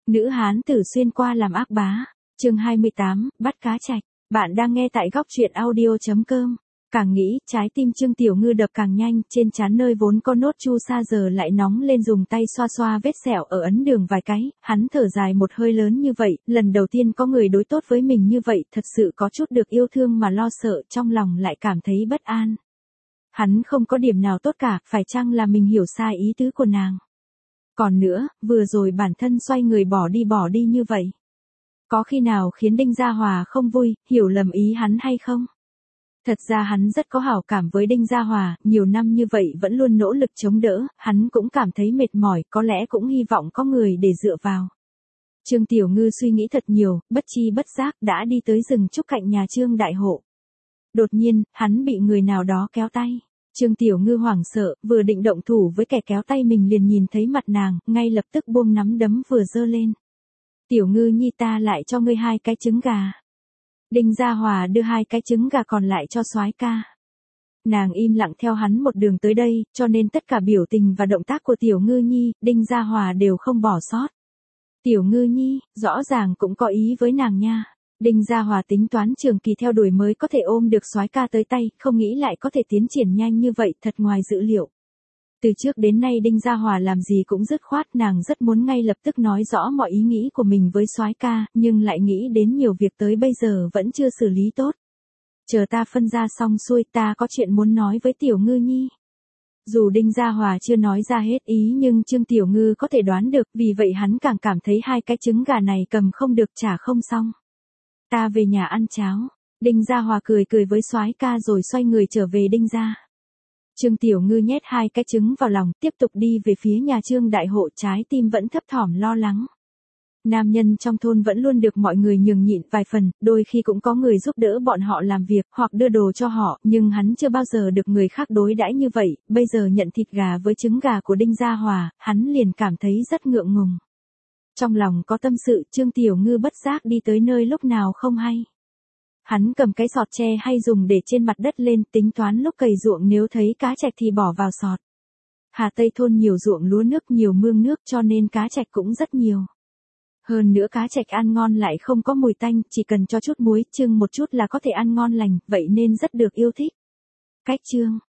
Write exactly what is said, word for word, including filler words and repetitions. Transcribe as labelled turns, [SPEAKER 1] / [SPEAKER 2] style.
[SPEAKER 1] Nữ hán tử xuyên qua làm ác bá. Chương hai mươi tám, bắt cá trạch. Bạn đang nghe tại góc truyện audio chấm com. Càng nghĩ, trái tim Trương Tiểu Ngư đập càng nhanh, trên trán nơi vốn có nốt chu sa giờ lại nóng lên, dùng tay xoa xoa vết sẹo ở ấn đường vài cái, hắn thở dài một hơi lớn như vậy, lần đầu tiên có người đối tốt với mình như vậy, thật sự có chút được yêu thương mà lo sợ, trong lòng lại cảm thấy bất an. Hắn không có điểm nào tốt cả, phải chăng là mình hiểu sai ý tứ của nàng? Còn nữa, vừa rồi bản thân xoay người bỏ đi bỏ đi như vậy. Có khi nào khiến Đinh Gia Hòa không vui, hiểu lầm ý hắn hay không? Thật ra hắn rất có hảo cảm với Đinh Gia Hòa, nhiều năm như vậy vẫn luôn nỗ lực chống đỡ, hắn cũng cảm thấy mệt mỏi, có lẽ cũng hy vọng có người để dựa vào. Trương Tiểu Ngư suy nghĩ thật nhiều, bất chi bất giác đã đi tới rừng trúc cạnh nhà Trương Đại Hộ. Đột nhiên, hắn bị người nào đó kéo tay. Trương Tiểu Ngư hoảng sợ, vừa định động thủ với kẻ kéo tay mình liền nhìn thấy mặt nàng, ngay lập tức buông nắm đấm vừa giơ lên. Tiểu Ngư nhi, ta lại cho ngươi hai cái trứng gà. Đinh Gia Hòa đưa hai cái trứng gà còn lại cho soái ca. Nàng im lặng theo hắn một đường tới đây, cho nên tất cả biểu tình và động tác của Tiểu Ngư nhi, Đinh Gia Hòa đều không bỏ sót. Tiểu Ngư nhi, rõ ràng cũng có ý với nàng nha. Đinh Gia Hòa tính toán trường kỳ theo đuổi mới có thể ôm được soái ca tới tay, không nghĩ lại có thể tiến triển nhanh như vậy, thật ngoài dự liệu. Từ trước đến nay Đinh Gia Hòa làm gì cũng dứt khoát, nàng rất muốn ngay lập tức nói rõ mọi ý nghĩ của mình với soái ca, nhưng lại nghĩ đến nhiều việc tới bây giờ vẫn chưa xử lý tốt. Chờ ta phân ra xong xuôi, ta có chuyện muốn nói với Tiểu Ngư nhi. Dù Đinh Gia Hòa chưa nói ra hết ý nhưng Trương Tiểu Ngư có thể đoán được, vì vậy hắn càng cảm thấy hai cái trứng gà này cầm không được trả không xong. Ta về nhà ăn cháo. Đinh Gia Hòa cười cười với soái ca rồi xoay người trở về Đinh gia. Trương Tiểu Ngư nhét hai cái trứng vào lòng, tiếp tục đi về phía nhà Trương Đại Hộ, trái tim vẫn thấp thỏm lo lắng. Nam nhân trong thôn vẫn luôn được mọi người nhường nhịn vài phần, đôi khi cũng có người giúp đỡ bọn họ làm việc hoặc đưa đồ cho họ, nhưng hắn chưa bao giờ được người khác đối đãi như vậy, bây giờ nhận thịt gà với trứng gà của Đinh Gia Hòa, hắn liền cảm thấy rất ngượng ngùng. Trong lòng có tâm sự, Trương Tiểu Ngư bất giác đi tới nơi lúc nào không hay. Hắn cầm cái sọt tre hay dùng để trên mặt đất lên, tính toán lúc cày ruộng nếu thấy cá trạch thì bỏ vào sọt. Hà Tây thôn nhiều ruộng lúa nước, nhiều mương nước cho nên cá trạch cũng rất nhiều. Hơn nữa cá trạch ăn ngon lại không có mùi tanh, chỉ cần cho chút muối, chưng một chút là có thể ăn ngon lành, vậy nên rất được yêu thích. Cách chương,